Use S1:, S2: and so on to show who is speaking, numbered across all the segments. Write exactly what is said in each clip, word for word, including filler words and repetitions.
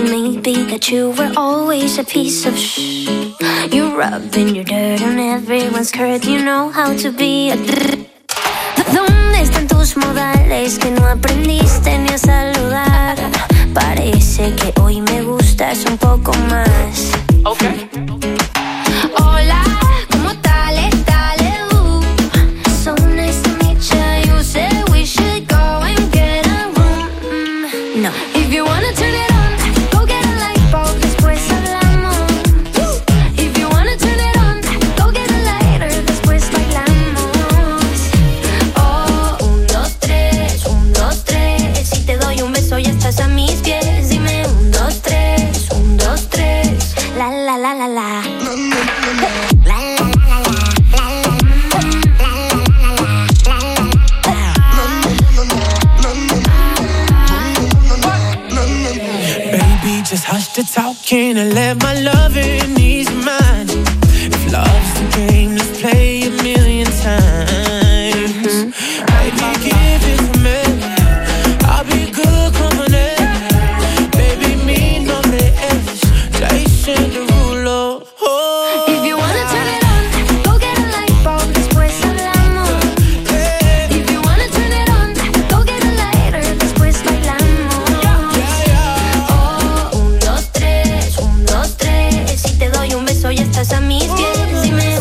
S1: may be that you were always a piece of shh. You're rubbing your dirt on everyone's skirt. You know how to be a drrr. ¿Dónde están tus modales que no aprendiste ni a saludar? Parece que hoy me gustas un poco más.
S2: Okay.
S1: Hola, ¿cómo tal? Dale, uh. So nice to meet you. You said we should go and get a room. Mm. No. If you wanna turn it on, go get a light bulb, después hablamos. If you wanna turn it on, go get a lighter, después bailamos. Oh, un, dos, tres, un, dos, tres. Si te doy un beso ya estás a mis pies. Dime un, dos, tres, un, dos, tres. La, la, la, la, la.
S3: Just hush the talking and let my loving ease your mind. If love's the game, let's play a million times. Mm-hmm. Baby, give it to me. I'll be good company. Baby, me no less. Jason Derulo. Oh.
S1: If you wanna turn it on, go get a light bulb, después hablamos. Yeah. If you wanna turn it on, go get a lighter, después bailamos.
S3: Yeah, yeah.
S1: Oh, un, dos, tres, un, dos, tres. Si te doy un beso ya estás a mis pies. Dime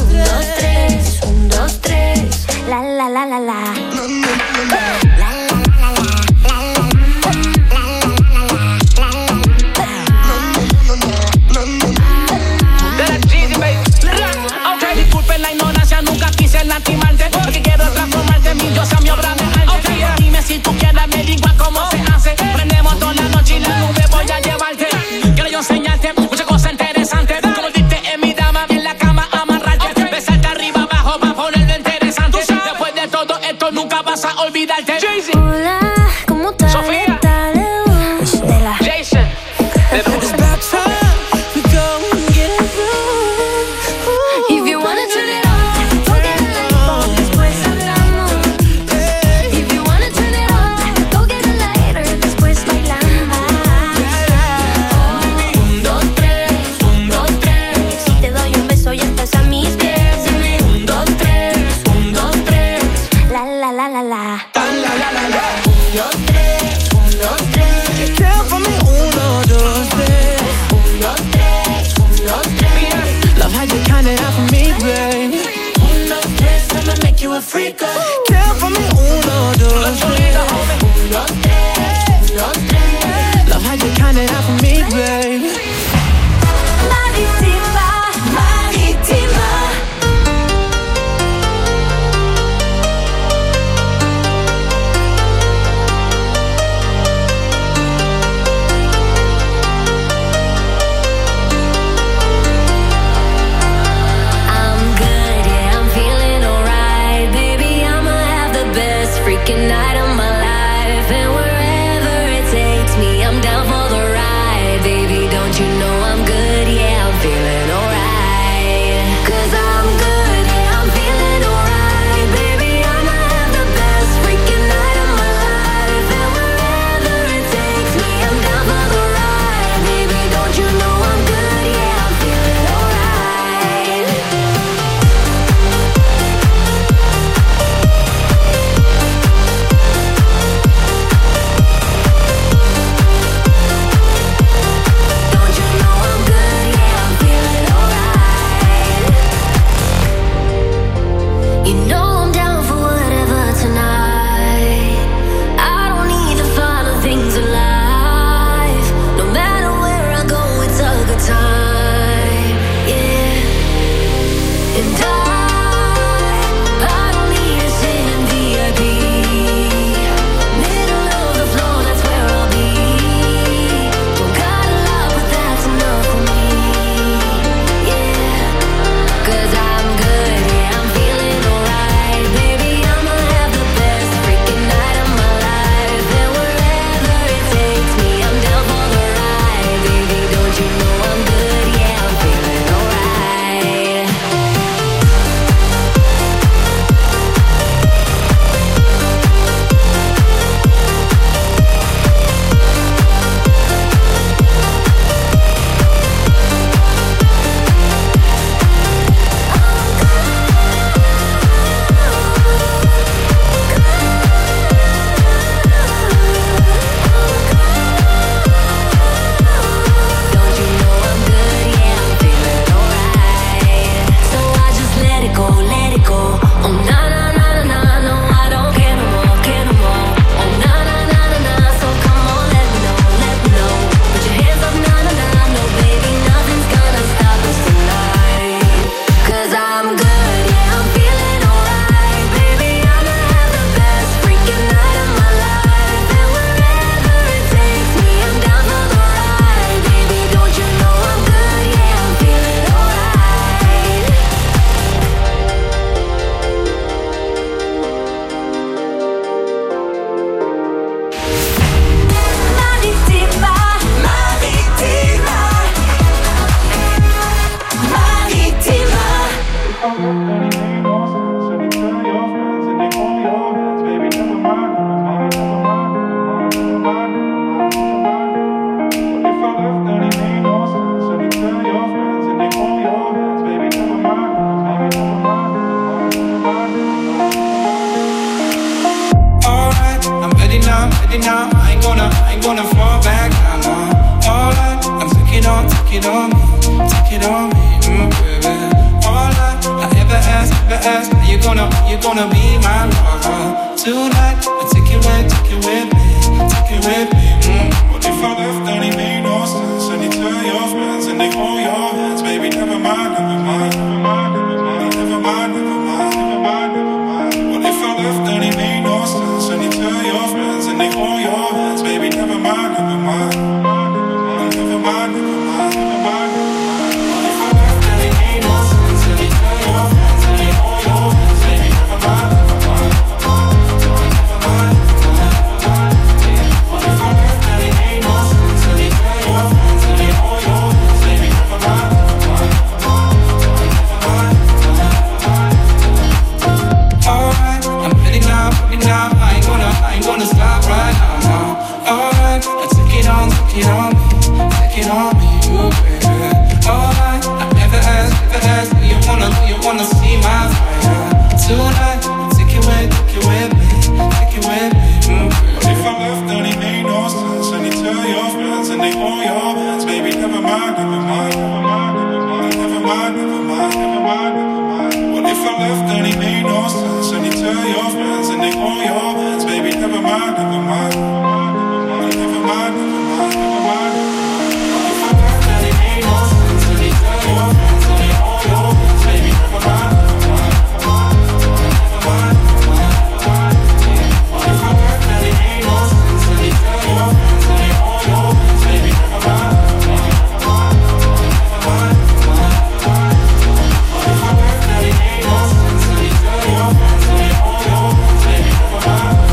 S3: it on me, take it on me, mm, baby. All I, I ever ask, ever ask, are you gonna, you gonna be my lover tonight? I take it with, take it with me, take it with me. Mm. What if I left and it made no sense? And you tell your friends and they hold your hands, baby. Never mind, never mind, never mind, never mind, never mind, never mind, never mind, never mind. What if I left and it made no sense? And you tell your friends and they hold your hands, baby. Never mind, never mind, never mind, never mind, never mind, never mind. What if I left and it made no sense? And you tell your friends and they hold your hands, baby. Never mind, never mind, never mind, never mind, never mind. What if I left and it made no sense? And you tell your friends and they hold your hands, baby. Never mind, never mind, never mind, never mind, never mind. Alright, I'm ready now, ready now. I ain't gonna, I ain't gonna stop right now, now. Alright, I take it on, take it on me, take it on me, ooh, baby. Alright, I never ask, never ask, do you wanna, do you wanna see my fire tonight? Take it with, take it with me, take it with me, mm, baby. What if I left and it made no sense? And you tell your friends and they hold your hands, baby. Never mind, never mind, never mind, never mind, never mind, never mind, never mind, never mind. What if I left and it made no sense? And you tell your friends and they hold your hands, baby. Never mind, never mind, never mind, never mind, never mind, never mind. What if I left and it made no sense? And you tell your friends and they hold your hands, baby. Never mind, never mind, never mind, never mind, never mind. What if I left and it made no sense? And you tell your friends and they hold your hands, baby. Never mind, never mind, never mind, never mind, never mind. What if I left and it made no sense? And you tell your friends and they hold your hands, baby. Never mind, never mind, never mind, never mind, never mind.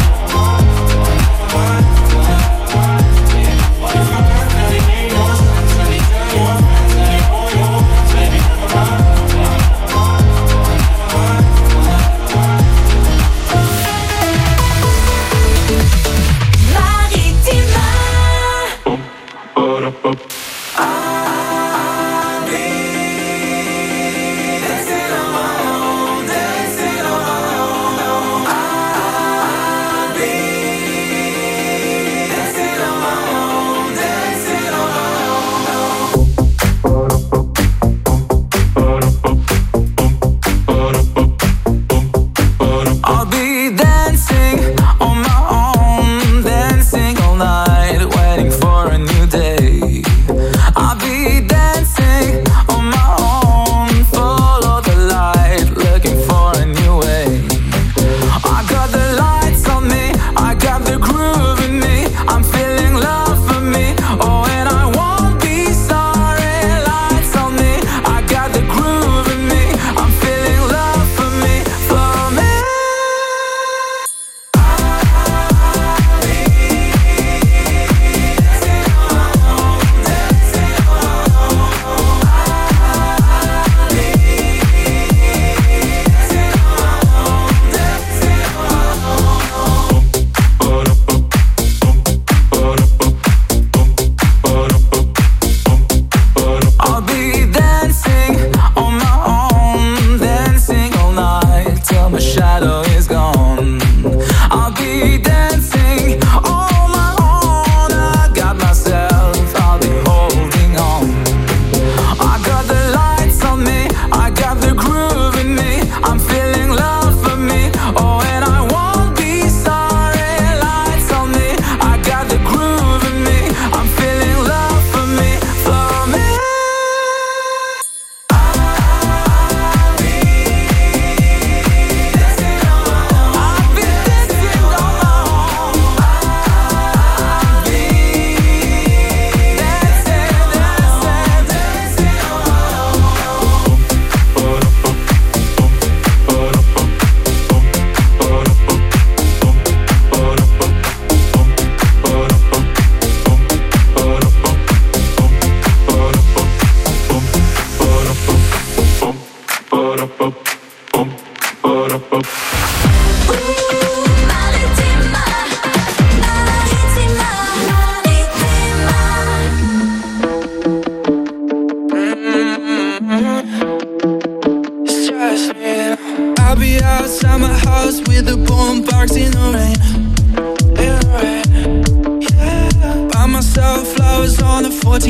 S3: What if I left and it made no sense? And you tell your friends and they hold your hands, baby. Never mind, never mind, never mind, never mind, never mind.
S1: Maritima.
S2: I'll be dancing on my own, dancing all night, waiting for a new day. I'll be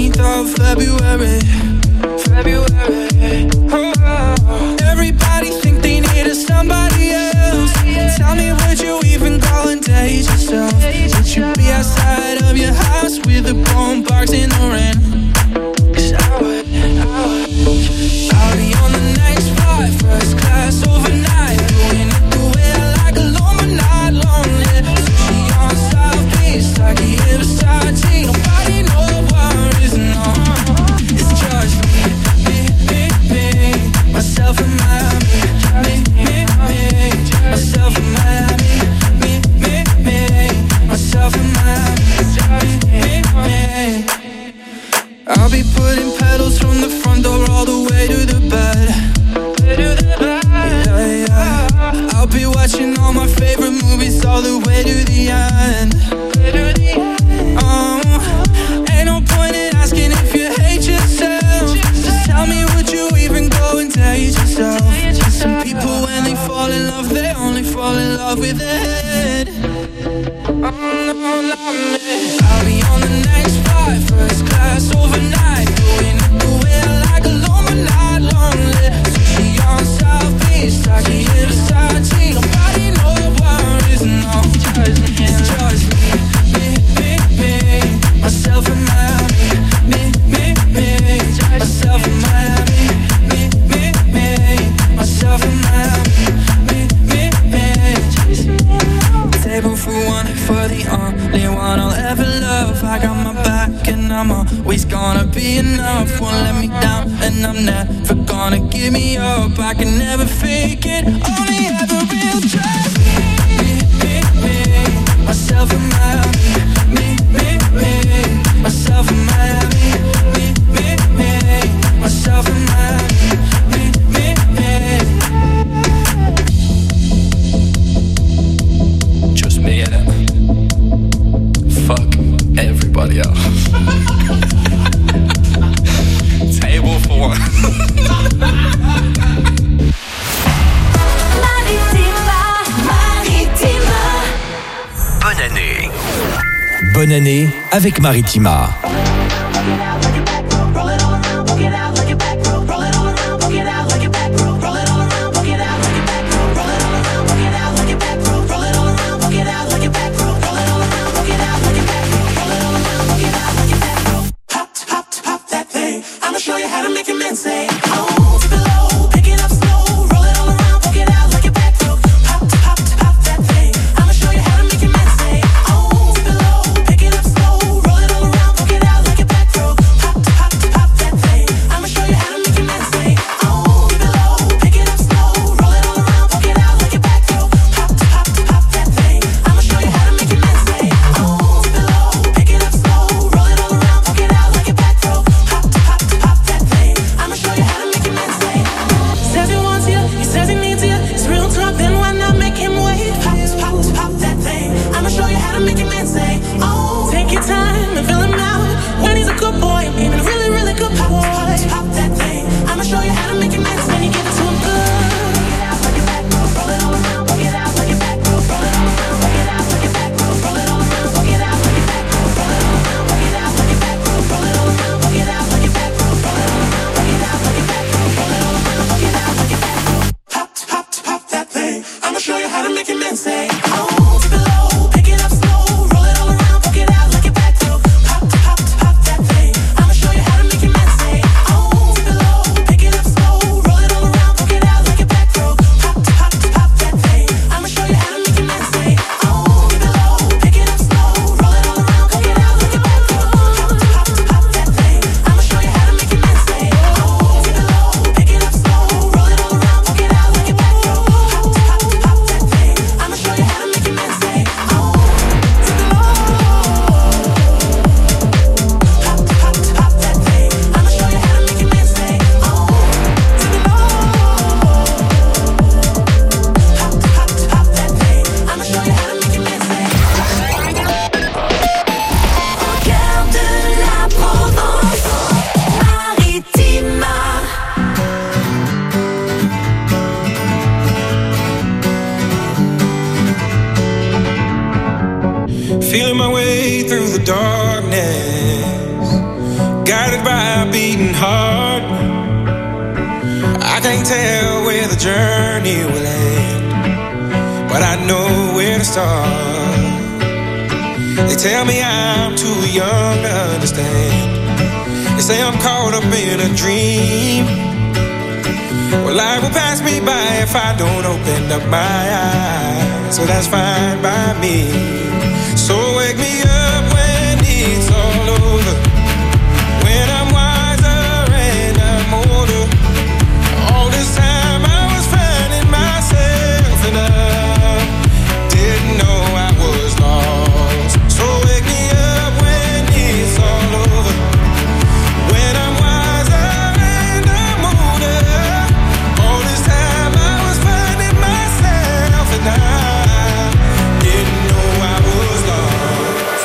S3: fifteenth of February. February. Oh. Everybody think they need a somebody else. Tell me, would you even go and date yourself? Would you be outside of your house with a bone box in the rain? 'Cause I would, I would. I'll be on the next flight, first class overnight, doing it the way I like, alone but not lonely. Sushi on South Beach, Taki Versace, nobody no worries, no. It's just me, me, me, me, myself and Miami, me, me, me, myself and Miami, me, me, me, myself and Miami, me, me. I'll be putting pedals from the front door all the way to the bed. Yeah, yeah. I'll be watching all my favorite movies all the way to the end. Oh, ain't no point in asking if you hate yourself. Just tell me, would you even go and date yourself? Some people, when they fall in love, they only fall in love with their head. Oh, no, not me. I'll be on the next flight, first class overnight, doing it the way I like, alone but not lonely. Sushi on South Beach, Taki Versace, nobody no worries, no. It's just me, me, me, me, myself and Miami, me, me, me, myself and Miami, me, me, me, myself and Miami, me, me, me. Table for one, for the only one I'll ever love. I got my back and I'm always gonna be enough. Won't let me down and I'm never gonna give me up. I can never fake it, only ever real trust. Me, me, me, myself and Miami, me, me, me, myself and Miami, me, me, me, myself and Miami, me, me, me. Just me in it. Fuck everybody else. Table for one.
S1: Maritima, Maritima.
S4: Bonne année. Bonne année avec Maritima.
S5: Show you guided by a beating heart. I can't tell where the journey will end, but I know where to start. They tell me I'm too young to understand. They say I'm caught up in a dream. Well, life will pass me by if I don't open up my eyes. So that's fine by me. So wake me up when it's all over, when I'm wiser and I'm older. All this time I was finding myself and I didn't know I was lost. So wake me up when it's all over, when I'm wiser and I'm older. All this time I was finding myself and I didn't know I was lost.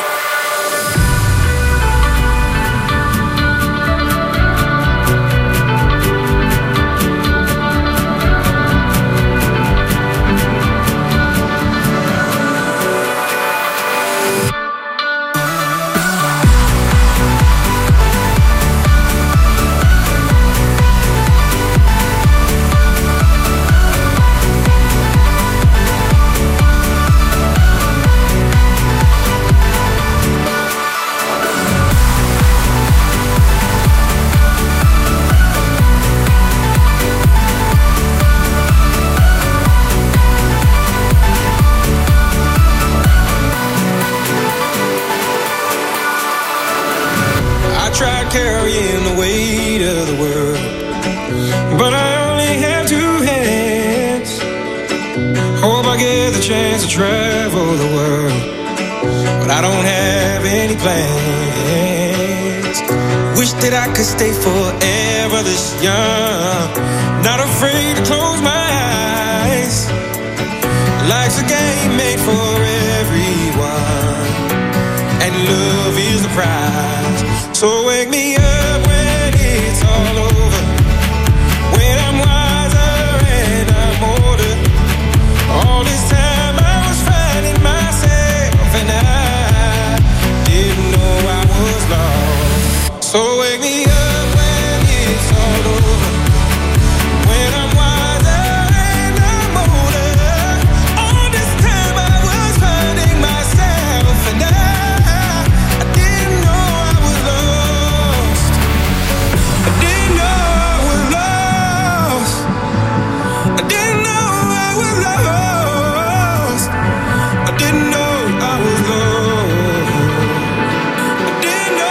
S5: I tried carrying the weight of the world, but I only have two hands. Hope I get the chance to travel the world, but I don't have any plans. Wish that I could stay forever this young, not afraid to close my eyes. Life's a game made for everyone, and love is the prize. So wake me up when it's all over, when I'm wiser and I'm older. All this time I was finding myself and I didn't know I was lost. So wake me up when it's all over, when I'm wiser and I'm older. All this time I was finding myself and I I didn't know I was lost. I didn't know I was lost. I didn't know I was lost. I didn't know I was lost. I didn't know.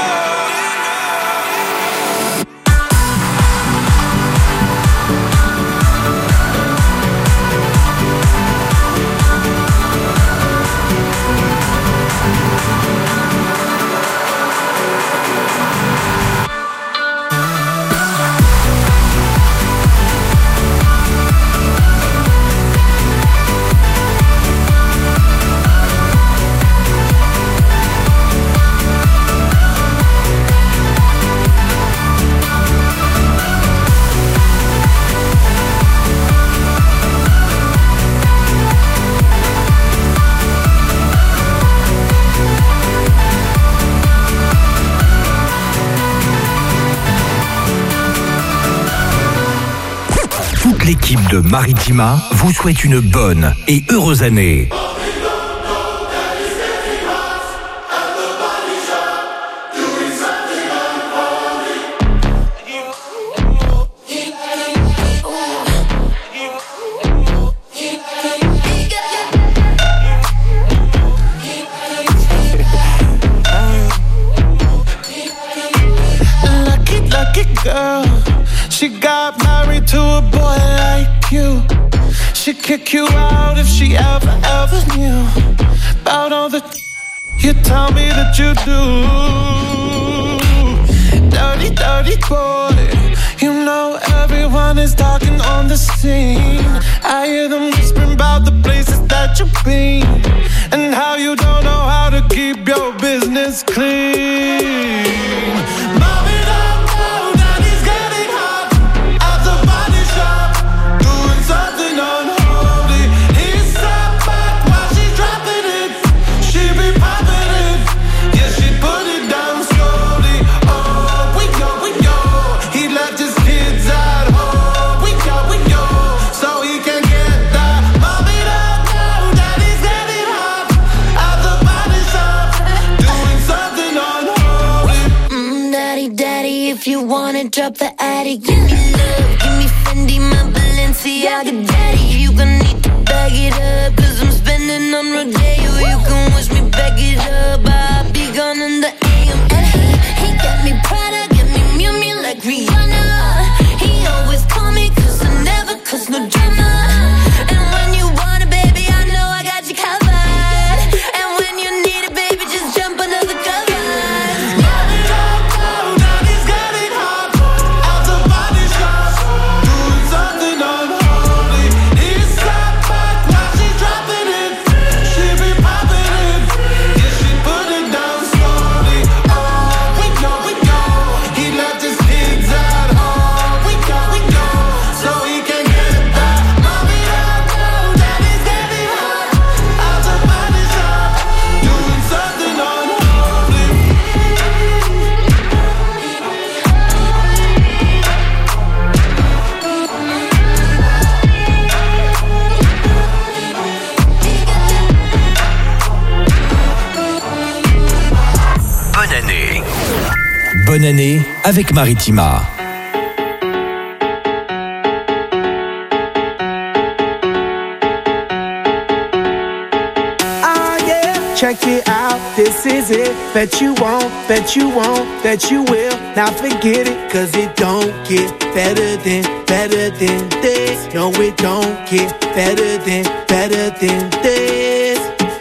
S4: Toute l'équipe de Maritima vous souhaite une bonne et heureuse année.
S3: Lucky, lucky girl. She got married to a boy like you. She'd kick you out if she ever, ever knew about all the you tell me that you do. Dirty, dirty boy. You know everyone is talking on the scene. I hear them whispering about the places that you've been and how you don't know how to keep your business clean. Mommy, don't know that he's getting hot at the body shop, doing something unholy. He's sat back while she's dropping it. She be popping it, yeah, she put it down slowly. Oh, we go.
S1: you wanna drop the attic. Give me love, give me Fendi, my Balenciaga daddy. You gon' need to bag it up, cause I'm spending on Rodeo. You can wish me back it up, I'll be gone in the A M. And he, he got me Prada, get me Miu Miu like Rihanna. He always call me cause I never cause no drama. And when you want it, baby, I know I got you covered. And when you need it, baby, just jump under the covers.
S4: Bonne année avec Maritima.
S3: Ah yeah, check it out, this is it. Bet you won't, bet you won't, bet you will. Now forget it, cause it don't get better than, better than this. No, it don't get better than, better than this.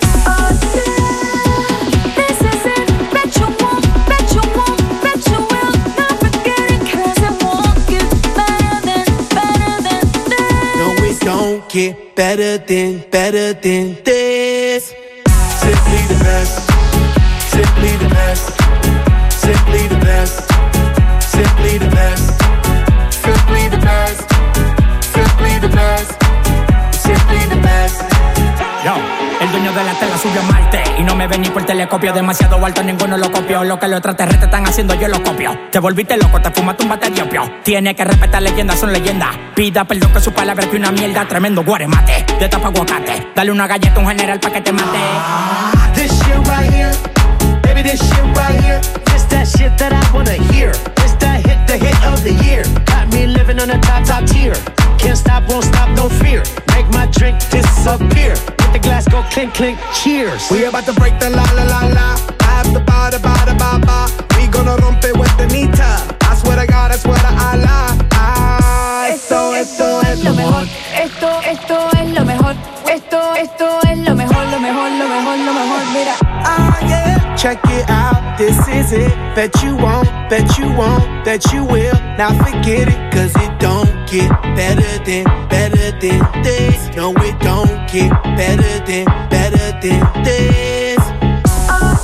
S3: Don't get better than, better than this. Simply the best, simply the best, simply the best, simply the best, simply the best, simply the best, simply the best.
S6: Yo, el dueño de la tela subió a Marte y no me ven ni por telescopio. Demasiado alto, ninguno lo copió. Lo que los extraterrestres están haciendo, yo lo copio. Te volviste loco, te fumaste un bate de opio. Tiene que respetar leyendas, son leyendas. Pida perdón que su palabra es que una mierda. Tremendo guaremate, de tapa aguacate. Dale una galleta a un general pa' que te mate.
S3: This shit right here, baby, this shit right here. This that shit that I wanna hear. This that hit, the hit of the year. Got me living on the top, top tier. Can't stop, won't stop, no fear. Make my drink disappear. Let the glass go clink, clink, cheers. We about to break the la, la, la, la. I have the ba, da, ba, da, ba, ba. We gonna rompe with the nita. I swear to God, I swear to Allah. Ah, esto, esto es lo mejor.
S7: Esto, esto es lo mejor. Esto, esto es lo mejor, lo mejor, lo mejor, lo mejor. Mira.
S3: Ah, yeah, check it out, this is it. Bet you won't, bet you won't, bet you will. Now forget it, cause it don't get better than, better than this. No, it don't get better than, better than this.
S7: Oh,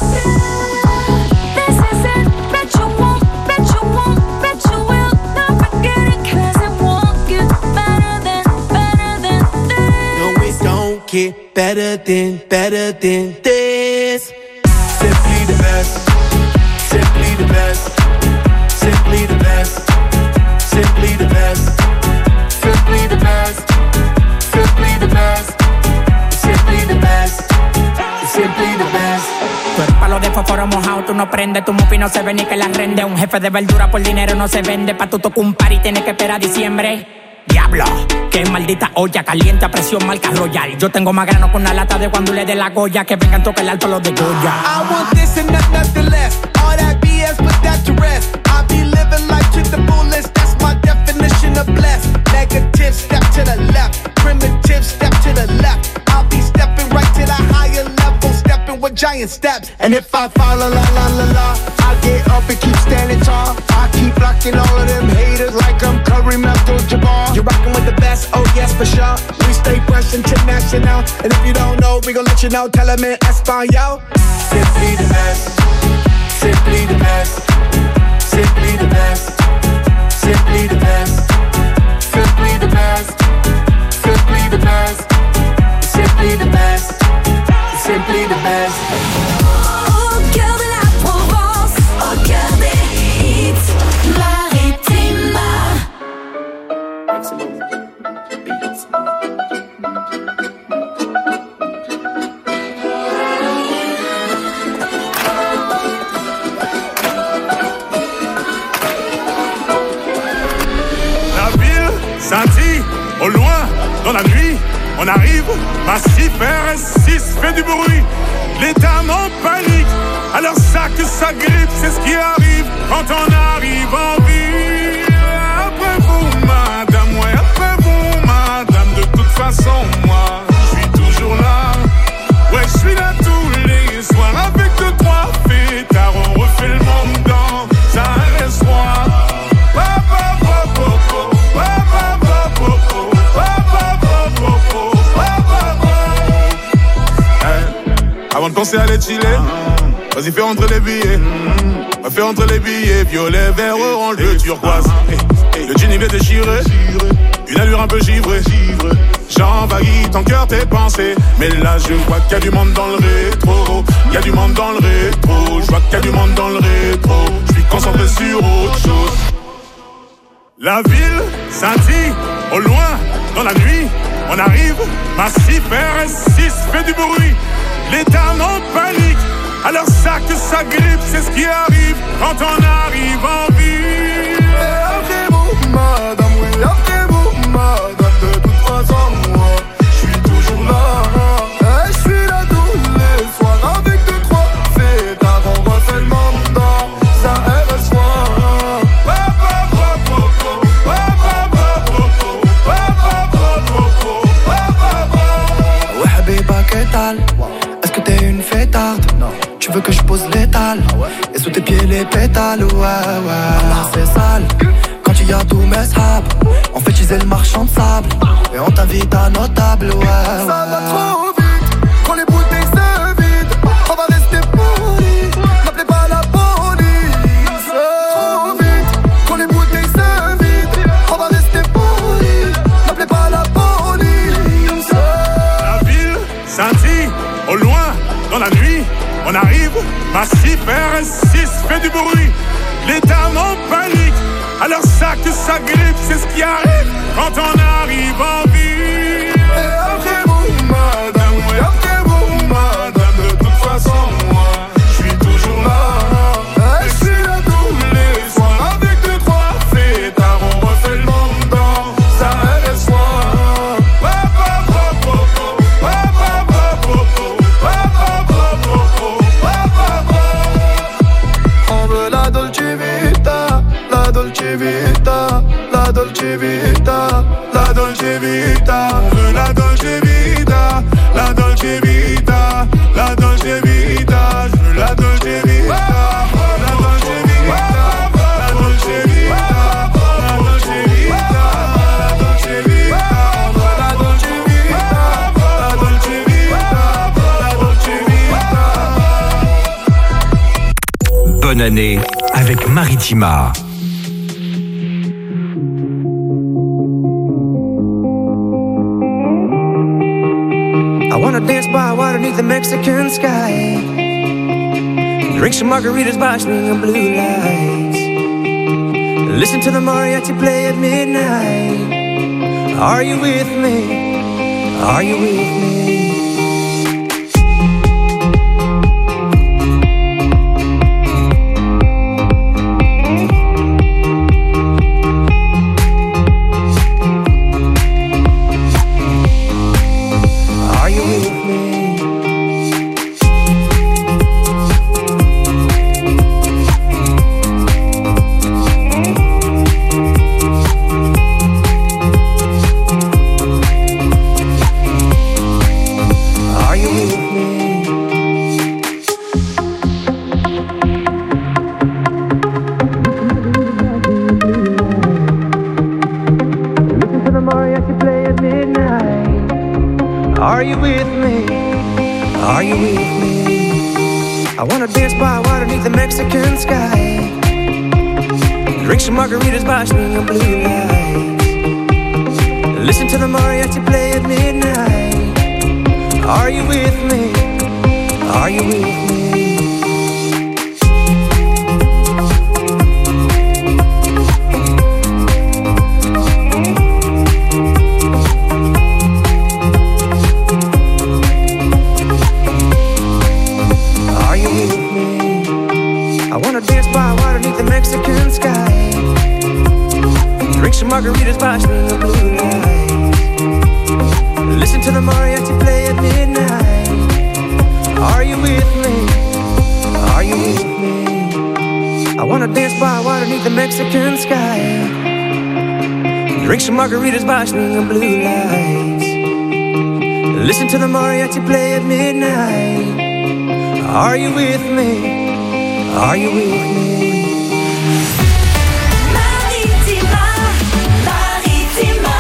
S7: yeah, this is it. Bet you won't, bet you won't, bet you will. Now forget it, cause it won't get better than, better than this.
S3: No, it don't get better than, better than this. Simply the best, simply the best, simply the best, simply the best, simply the best, simply the best, simply the best, simply the best.
S6: Tú eres palo de fósforo mojado, tú no prendes, tu mufi no se ve ni que la rende. Un jefe de verdura por dinero no se vende, pa' tu tocar un par y tienes que esperar diciembre. Diablo, que maldita olla caliente a presión marca Royal. Yo tengo más grano con una lata de guandule de la Goya. Que vengan toque el alto los de Goya.
S3: I want this and not nothing less. All that B S, put that to rest. I be living life to the fullest. That's my definition of blessed. Negative, step to the left. Primitive, step to the left. I'll be stepping right to the higher level. Stepping with giant steps. And if I fall, la la la la la, I get up and keep standing tall. I keep blocking all of them haters like I'm Kareem Abdul-Jabbar. You're rocking with the best, oh yes for sure. We stay fresh international. And if you don't know, we gon' let you know. Tell them in Espanol. Simply the best, simply the best, simply the best, simply the best, simply the best, simply the best, simply the best, simply the best.
S1: Au cœur de la Provence, au cœur des hits, Maritima.
S8: au loin, dans la nuit, on arrive, massif R S six fait du bruit. Les dames en panique, alors ça que ça grippe, c'est ce qui arrive quand on arrive en ville. Après vous, madame, ouais, après vous, madame, de toute façon, moi, je suis toujours là. Ouais, je suis là tous les soirs avec deux, trois fêtards, on refait le monde dans un restaurant. Avant de penser à aller chiller, vas-y fais rentrer les billets. Va faire rentrer les billets, violet, vert, orange, bleu, turquoise. Le jean il est déchiré, une allure un peu givrée. J'envahis ton cœur, tes pensées. Mais là je vois qu'il y a du monde dans le rétro. Il y a du monde dans le rétro. Je vois qu'il y a du monde dans le rétro. Je suis concentré sur autre chose. La ville scintille, au loin, dans la nuit, on arrive, massif R S six fait du bruit. Les dames en panique, alors ça que ça grippe, c'est ce qui arrive quand on arrive en ville. Et après vous, madame, oui, après vous, madame, de toute façon, moi, je suis toujours là. Et je suis là tous les soirs avec deux, trois fêtards, on refait le monde dans un R S
S9: Ouais, habiba, que tal? Est-ce que t'es une fêtarde? Non. Tu veux que je pose l'étal? Ah ouais? Et sous tes pieds les pétales? Ouais, ouais, ah, c'est sale. Quand il y a tous mes sables, on fait teaser le marchand de sable. Et on t'invite à nos tables, ouais, ouais.
S8: Ça va trop vite, quand les bouteilles se vident, on va rester polis. N'appelez pas la police. Trop vite, quand les bouteilles se vident, on va rester polis. N'appelez pas la police. La ville scintille, au loin, dans la nuit, on arrive, massif R S six fait du bruit. Les dames en panique, alors ça que ça grippe, c'est ce qui arrive quand on arrive en ville. Et après vous, madame, oui, après vous, madame, de toute façon, moi, je suis toujours là. Et je suis là tous les soirs avec deux, trois fêtards, on refait le monde dans un R S On veut la Dolce Vita, la Dolce Vita, la Dolce Vita, la Dolce Vita. On veut la Dolce Vita, la Dolce Vita, la Dolce Vita. Je veux la Dolce Vita, la Dolce Vita, la Dolce Vita, la Dolce Vita, la Dolce Vita. On veut la Dolce Vita, la Dolce Vita, la Dolce Vita.
S4: Bonne année avec Maritima.
S10: I wanna dance by water beneath the Mexican sky. Drink some margaritas by swinging blue lights. Listen to the mariachi play at midnight. Are you with me? Are you with me? Are you with me? Are you with me? I wanna dance by water beneath the Mexican sky. Drink some margaritas by swinging blue lights. Listen to the mariachi play at midnight. Are you with me? Are you with me? Mexican sky. Drink some margaritas by swinging blue lights. Listen to the mariachi play at midnight. Are you with me? Are you with me? I wanna dance by water beneath the Mexican sky. Drink some margaritas by swinging blue lights. Listen to the mariachi play at midnight. Are you with me? Are you with me?
S7: Maritima, Maritima.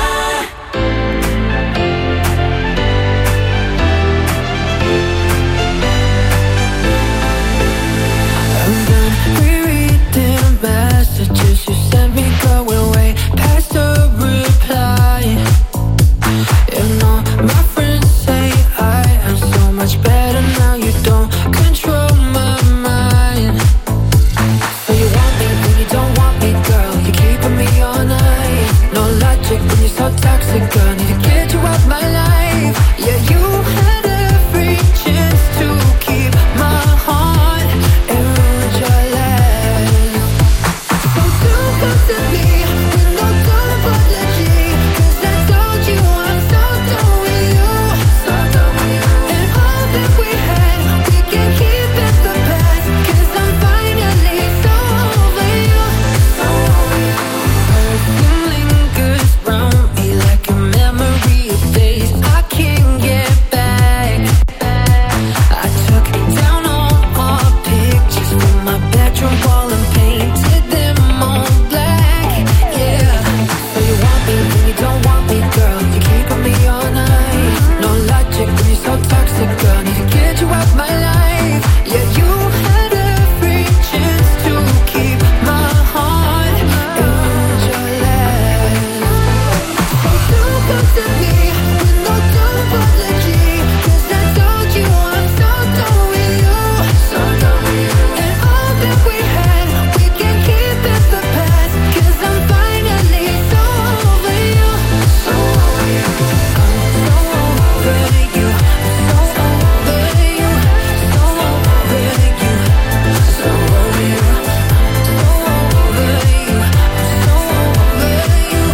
S3: I'm done rereading messages you sent me, going way past the reply. And all my friends say I am so much better now. You don't control my mind. So you want me when you don't want me, girl. You're keeping me all night. No logic when you're so toxic, girl. Need to get you out my life. Yeah, you had every chance to keep my heart and ruin your life. So don't come to me with no done apology, 'cause I told you I'm so done with you, so done with you. And all that we had, we can keep in the past, 'cause I'm finally so over you, so over you. Perfume lingers round me like a memory of days I can't get back. I took down all our pictures from my bedroom wall and painted them all black. Yeah. So you want me when you don't want me, girl. You're keeping me all night. No logic when you're so toxic, girl. Need to get you out my life. Yeah, you had every chance to keep my heart and ruin your life. So don't come to me with no done apology, 'cause I told you I'm so done with you, so done with you. And all that we had, we can keep in the past, 'cause I'm finally so over you, so over you. I'm so over you, so over you, so over you, so over you, so over you, so over you,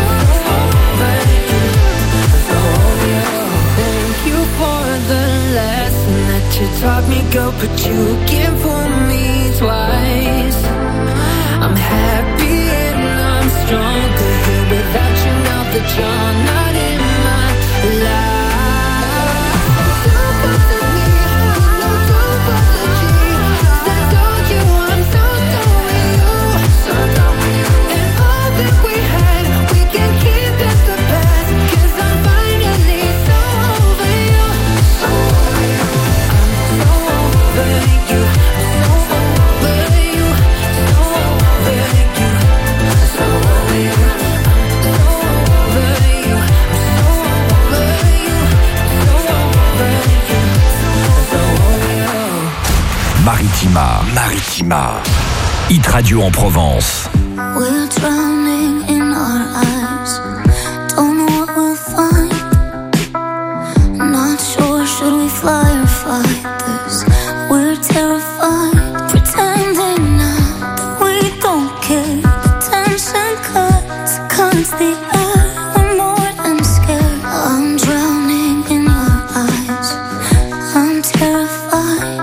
S3: so over you. Thank you for the lesson that you taught me, girl, but you can fool me twice. I'm happy and I'm stronger here without you now that you're not in my life. Don't come to me with no done apology, 'cause I told you I'm so done with you, so done with you. And all that we had, we can keep in the past, 'cause I'm finally so over you, so over you. I'm so over you, so over you, so over you, so over you. I'm so over you, so over you, so over you, so over you.
S4: Maritima, Maritima. Hit Radio en Provence.
S1: We're drowning in our eyes. Don't know what we'll find. Not sure, should we fly or fight this? We're terrified, pretending now that we don't care. Tension cuts, cuts the air. We're more than scared. I'm drowning in your eyes. I'm terrified.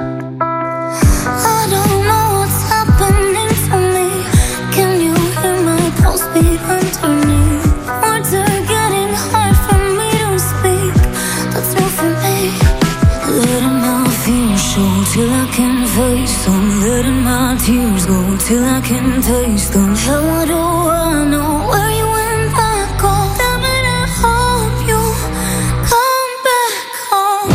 S1: I don't know what's happening to me. Can you hear my pulse beat underneath? Words are getting hard for me to speak. That's new for me. Letting my fears show till I can face them. Letting my tears go till I can taste them. How do I know where you went back home? Damn it, I hope you come back home.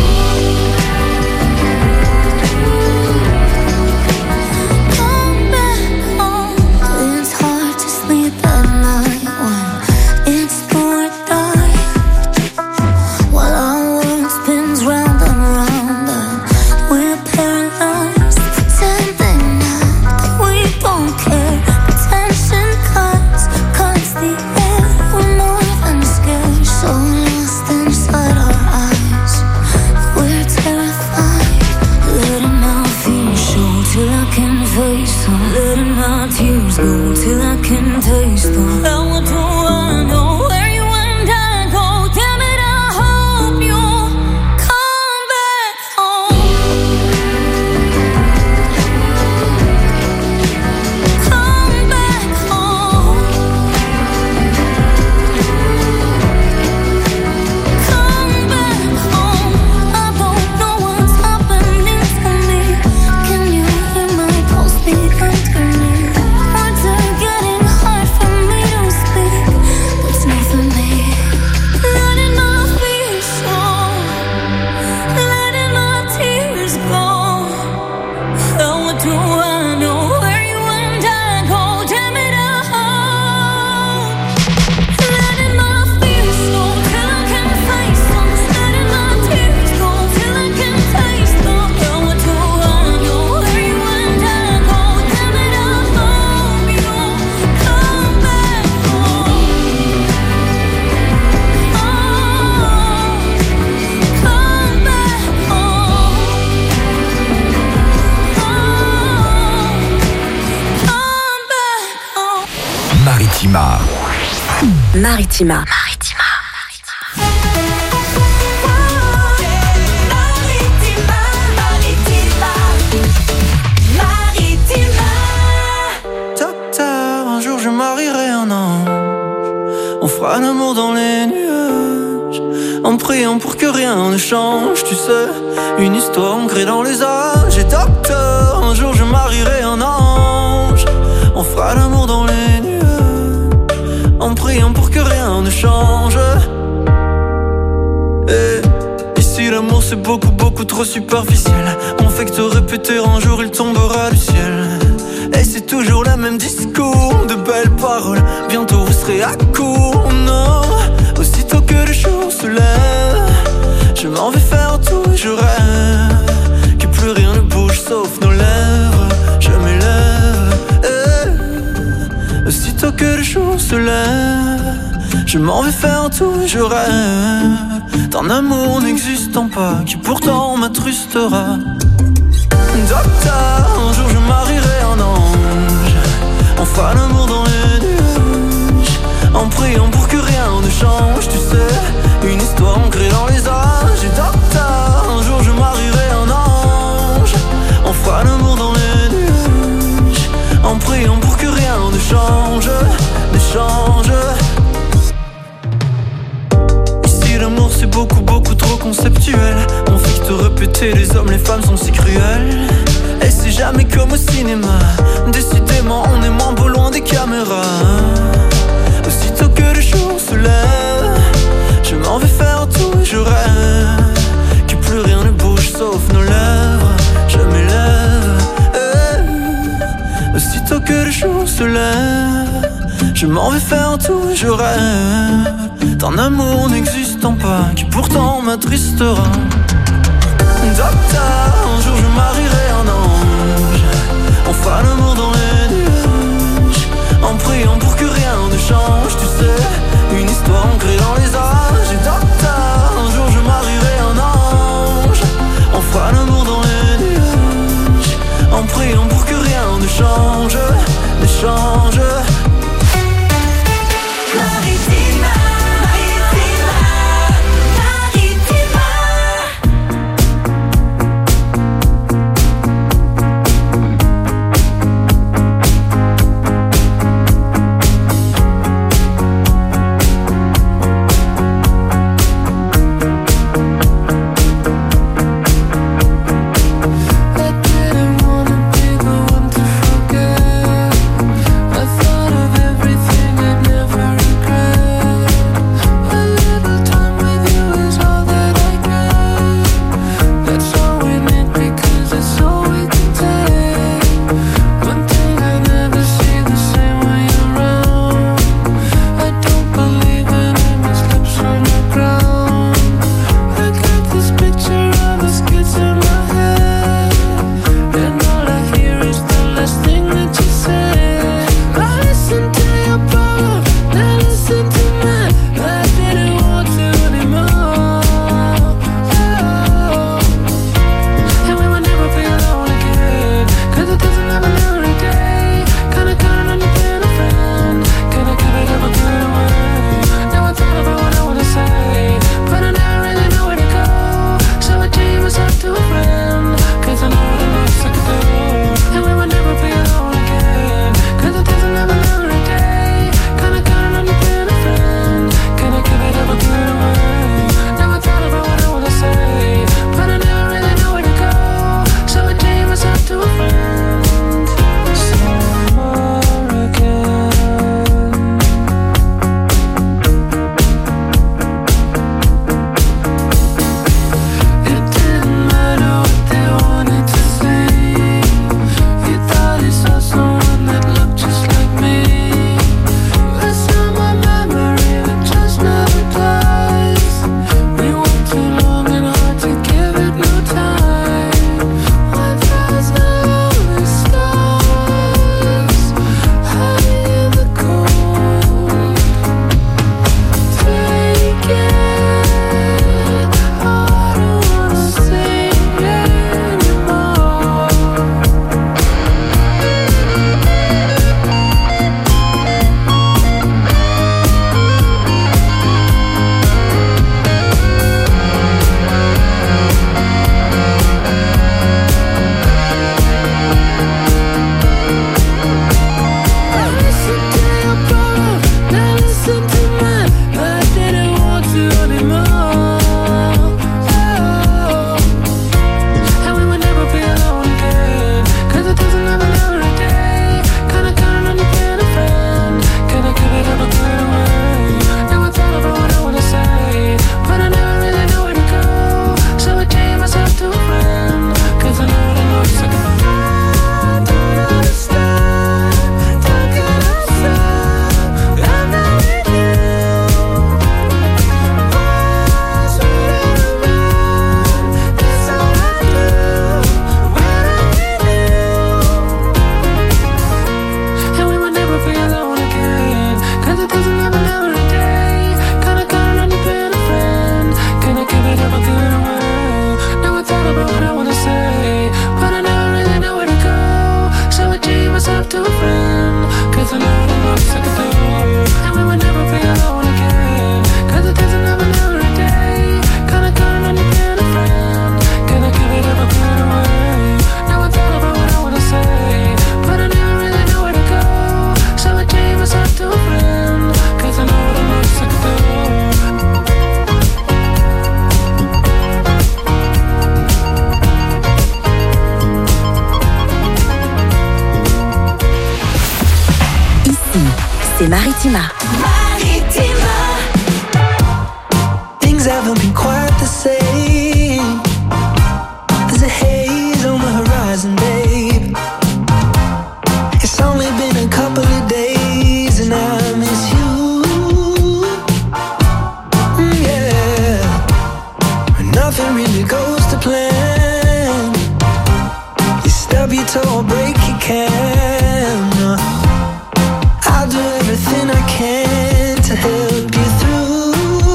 S1: Come back home. It's hard to sleep at night when it's do or die. While our world spins round and round and we're paralyzed, pretending now that we don't care. Tension cuts.
S4: Maritima.
S11: Maritima.
S3: Docteur, un jour je marierai un ange. On fera l'amour dans les nuages, en priant pour que rien ne change. Tu sais, une histoire ancrée dans les âges. Et docteur, un jour je marierai un ange. On fera l'amour dans les nuages, en priant pour que rien ne change. Et ici l'amour c'est beaucoup beaucoup trop superficiel. On fait que te répéter un jour il tombera du ciel. Et c'est toujours le même discours, de belles paroles. Bientôt vous serez à court, non. Aussitôt que le jour se lève, je m'en vais faire tout et je rêve que plus rien ne bouge sauf nos lèvres. Je m'élève, eh. Aussitôt que le jour se lève, je m'en vais faire tout et je rêve d'un amour n'existant pas qui pourtant m'attrustera. Docteur, un jour je marierai un ange. On fera l'amour dans les nuages, en priant pour que rien ne change. Tu sais, une histoire ancrée dans les âges. Et docteur, un jour je marierai un ange. On fera l'amour dans les nuages, en priant pour que rien ne change, ne change. Ici l'amour c'est beaucoup beaucoup trop conceptuel. On fait que te répéter, les hommes les femmes sont si cruels. Et c'est jamais comme au cinéma, décidément on est moins beau loin des caméras. Aussitôt que le jour se lève, je m'en vais faire tout et je rêve que plus rien ne bouge sauf nos lèvres. Je m'élève, eh. Aussitôt que le jour se lève, je m'en vais faire tout et je rêve d'un amour n'existant pas qui pourtant m'attristera. Docteur, un jour je marierai un ange. On fera l'amour dans les nuages, en priant pour que rien ne change. Tu sais, une histoire ancrée dans les âges. Et docteur, un jour je marierai un ange. On fera l'amour dans les nuages, en priant pour que rien ne change, ne change.
S11: Maritima.
S3: Maritima.
S10: Things haven't been quite the same. There's a haze on the horizon, babe. It's only been a couple of days and I miss you. Mm, yeah. Nothing really goes to plan. You stub your toe or break your can. I'll do everything I can to help you through.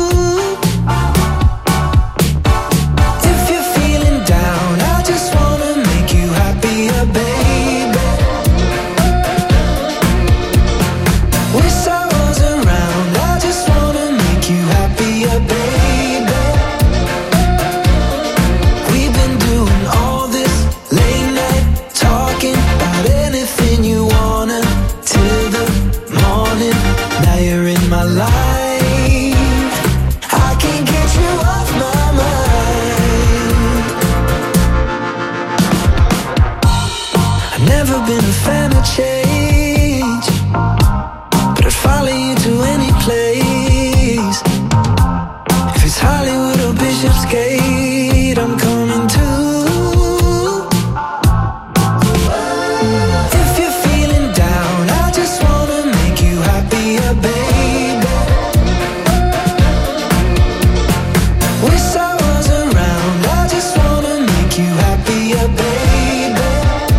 S10: If you're feeling down, I just wanna make you happier, baby. Wish I was around, I just wanna make you happier, baby. We've been doing all this late night talking about anything you wanna till the morning. Now you're in my life, I can't get you off my mind. I've never been a fan of change, but I'd follow you to any place. If it's Hollywood or Bishopsgate, I'm coming too. If you're feeling down, I just wanna make you happier, baby. Wish I was around, I just wanna make you happier, baby.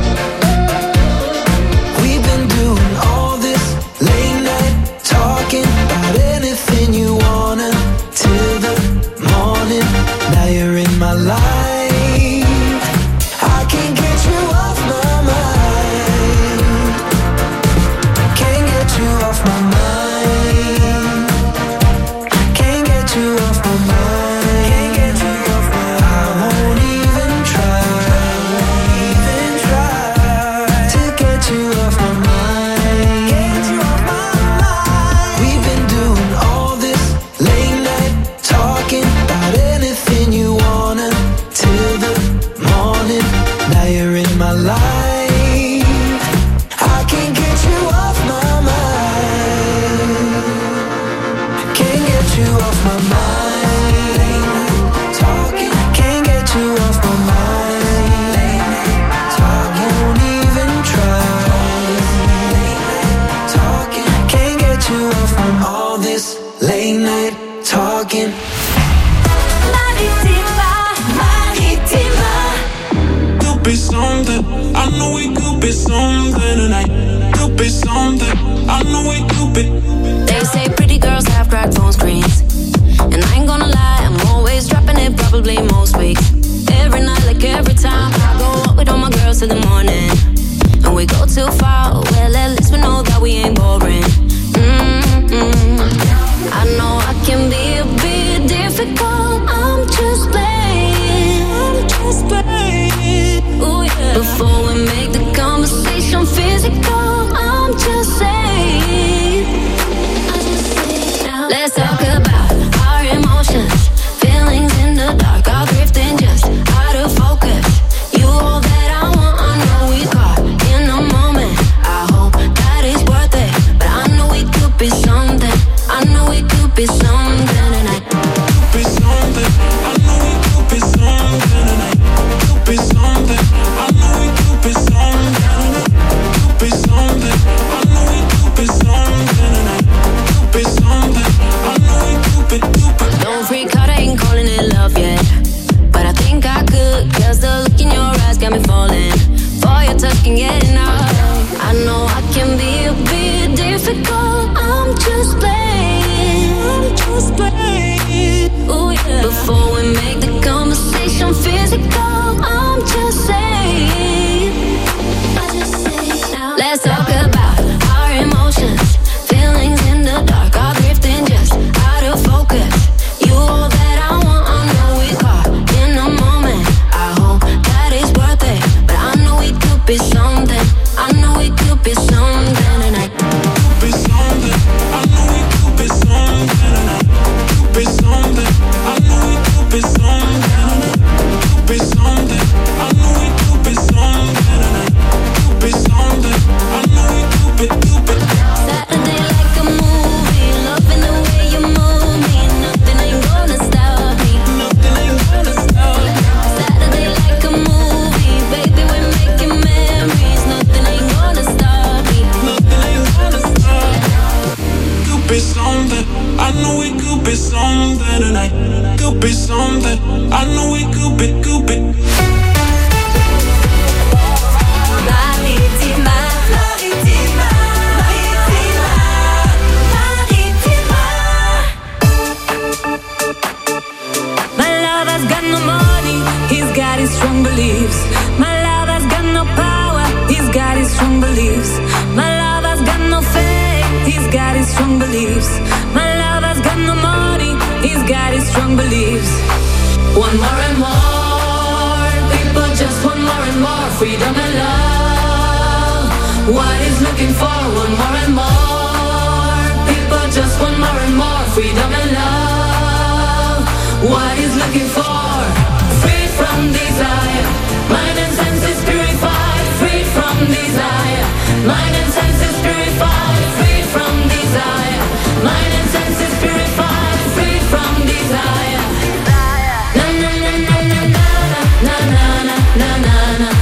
S10: We've been doing all this late night talking about anything you wanna till the morning. Now you're in my life, I can't get you off my mind. Can't get you off my mind. Can't get you off my mind. Can't get you off my mind. I won't even try, even try to get you off my mind. Get you off my mind. We've been doing all this late night talking about anything you wanna till the morning. Now you're in my life, I can't get you off my mind. Can't get you off my mind. Talking, can't get you off my mind. Talking, won't even try. Talking, can't get you off from all this late night talking.
S3: Maritima, Maritima.
S5: Could be something, I know we could be something tonight. Could be something, I know we could be.
S1: They say pretty girls have cracked phone screens, and I ain't gonna lie, I'm always dropping it probably most weeks. Every night, like every time, I go out with all my girls till the morning, and we go too far. Well, at least we know that we ain't boring. Mm-mm. I know I can be a bit difficult. I'm just playing. I'm just playing. Ooh yeah. Before we make the conversation physical, I'm just saying. I'm just saying now. Let's talk about our emotions, feelings in the dark, all drifting just out of focus. You all that I want, I know we caught in the moment. I hope that it's worth it, but I know we could be something. I know we could be something tonight.
S5: Could be something, I know we could be something tonight. Could be something, I know we could be something tonight. Could be something, I know we could be something tonight. Could be something, I know we could be, could be.
S1: Don't freak out, I ain't calling it love yet, but I think I could, cause the look in your eyes got me falling for your touch, can get enough. I know I can be a bit difficult. I'm just playing. I'm just playing. Ooh yeah. Before we make the conversation physical, I'm just saying. I just say now. Let's talk about our emotions, feelings in the dark, all drifting just out of focus. You all that I want, I know we caught in the moment. I hope that it's worth it, but I know we could be something. I know we could be something tonight.
S5: Could be something, I know we could be something tonight.
S12: could be something. I know we could be something tonight. Could be something. I know we could be, could be.
S7: Marittima, Marittima, Marittima, Marittima. My lover's got no money, he's got his strong beliefs. My lover's got no power, he's got his strong beliefs. My lover's got no faith, he's got his strong beliefs. My lover's got no money, he's got his strong beliefs. One more and more, people just want more and more freedom and love. What he's looking for, one more and more, people just want more and more freedom and love. What he's looking for, free from desire, mind and senses purified, free from desire, mind and senses purified, free from desire, mind and senses purified, free from desire. Na na na na na na na na na na na.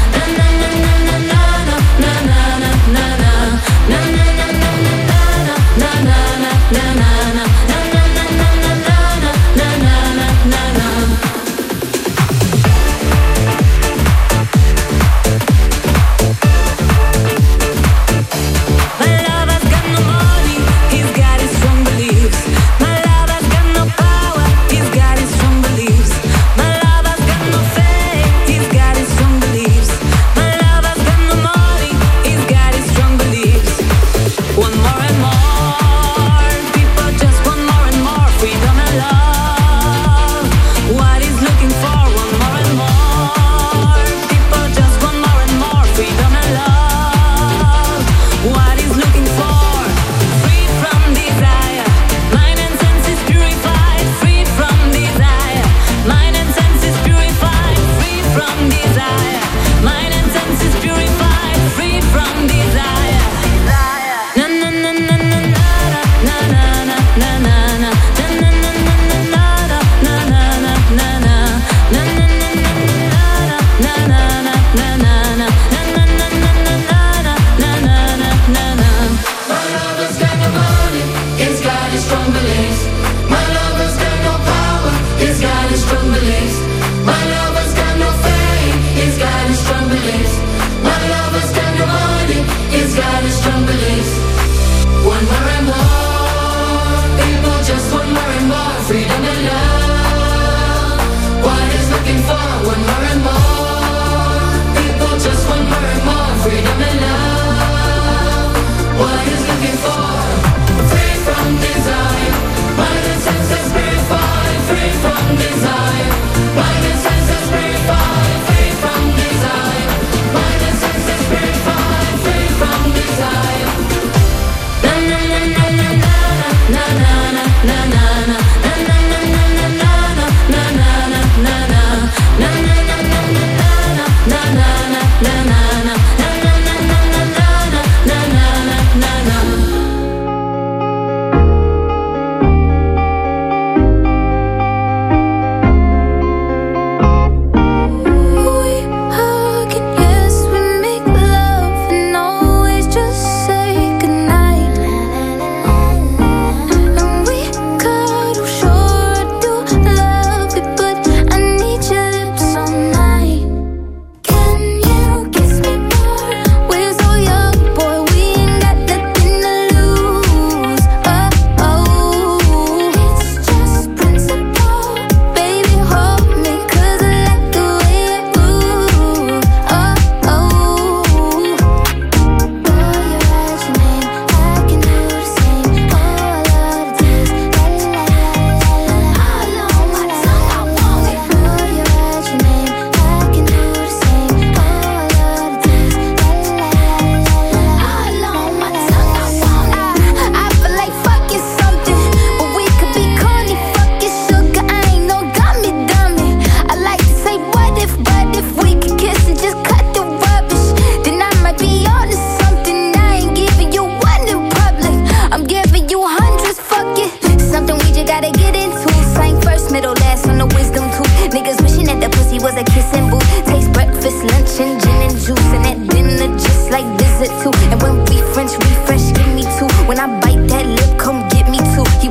S1: visit too. And when we French refresh, give me two. When I bite that lip, come get me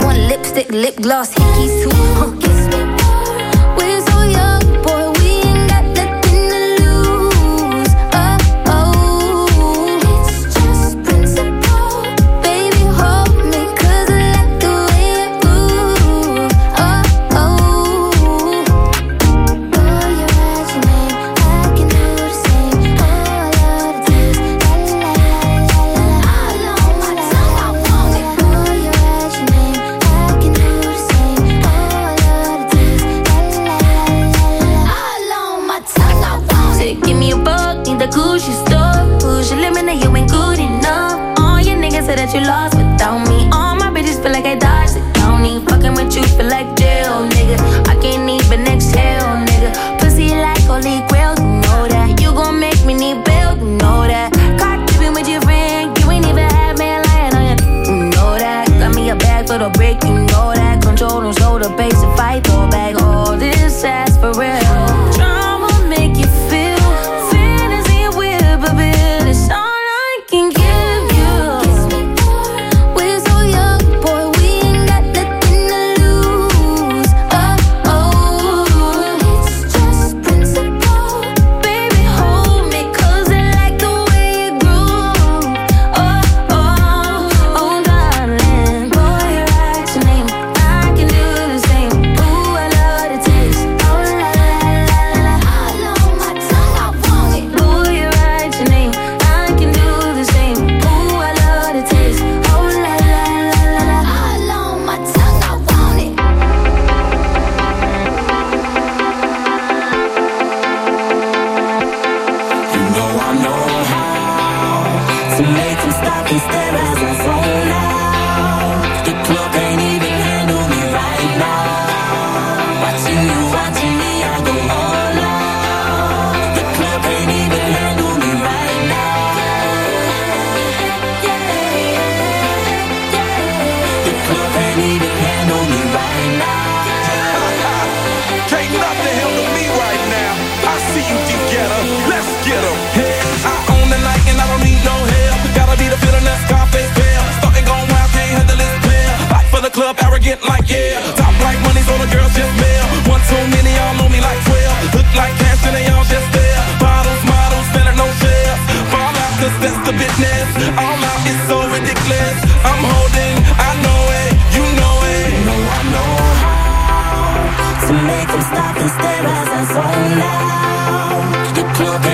S1: want lipstick, lip gloss, hickeys too. Huh, kiss me. We're so young, boy, we ain't got nothing to lose. Oh, oh, it's just principle. Baby, hold me, 'cause I like the way it moves. Oh, oh. Boy, you write your name, I can do the same. Oh, I love the taste. La la la la la la. All on my tongue, I want it. Boy, you write your name, I can do the same. Oh, I love the taste. La la la la la. All on my tongue, I want it. Give me a buck, need the Gucci store. Push your limit, now you ain't good enough. All your niggas say that you lost without me. All my bitches feel like I dodged the county. Fucking with you feel like jail, nigga. I can't even exhale, nigga. Pussy like holy grail, you know that. You gon' make me need bail, you know that. Caught tripping with your friend, you ain't even had man lying on you, you know that. Got me a bag for the break, you know that. Control don't show the pace if I throw back all this ass for real. Drama make you feel, fantasy with a bill. It's all I can give you. We're so young, boy, we ain't got nothing to lose. Oh, oh, it's just principle. Baby, hold me, 'cause I like the way you groove. Oh, oh, oh, darling. Boy, you write your name, I can do the same. Ooh, I love the taste. Oh, la, la, la, la, la. All on my tongue, I want it. Boy, you write your name, I can do the same. Ooh, I love the taste. Oh, la, la, la, la, la. All on my tongue, I want it.
S12: You know I know how to make them stop and stare as I zone out. The club can't even handle me right now. Watching you, watching me, I go all out. The club can't even handle me right now. The club can't even handle me right now.
S13: Can't nothing handle me right now. I see you together. Let's get 'em. Hey, I own the night and I don't need no help. Gotta be the feeling that's Scarface pale. Starting going wild, can't handle this player. Fight for the club, arrogant like yeah. Top like money, so the girls just mail. One too many, y'all know me like twelve. Look like cash and they all just there. Bottles, models, spending no shares. Fall out, 'cause that's the business. All out is so ridiculous. I'm holding, I know it, you know it.
S12: You know I know how to make them stop and stare as I zone out. The club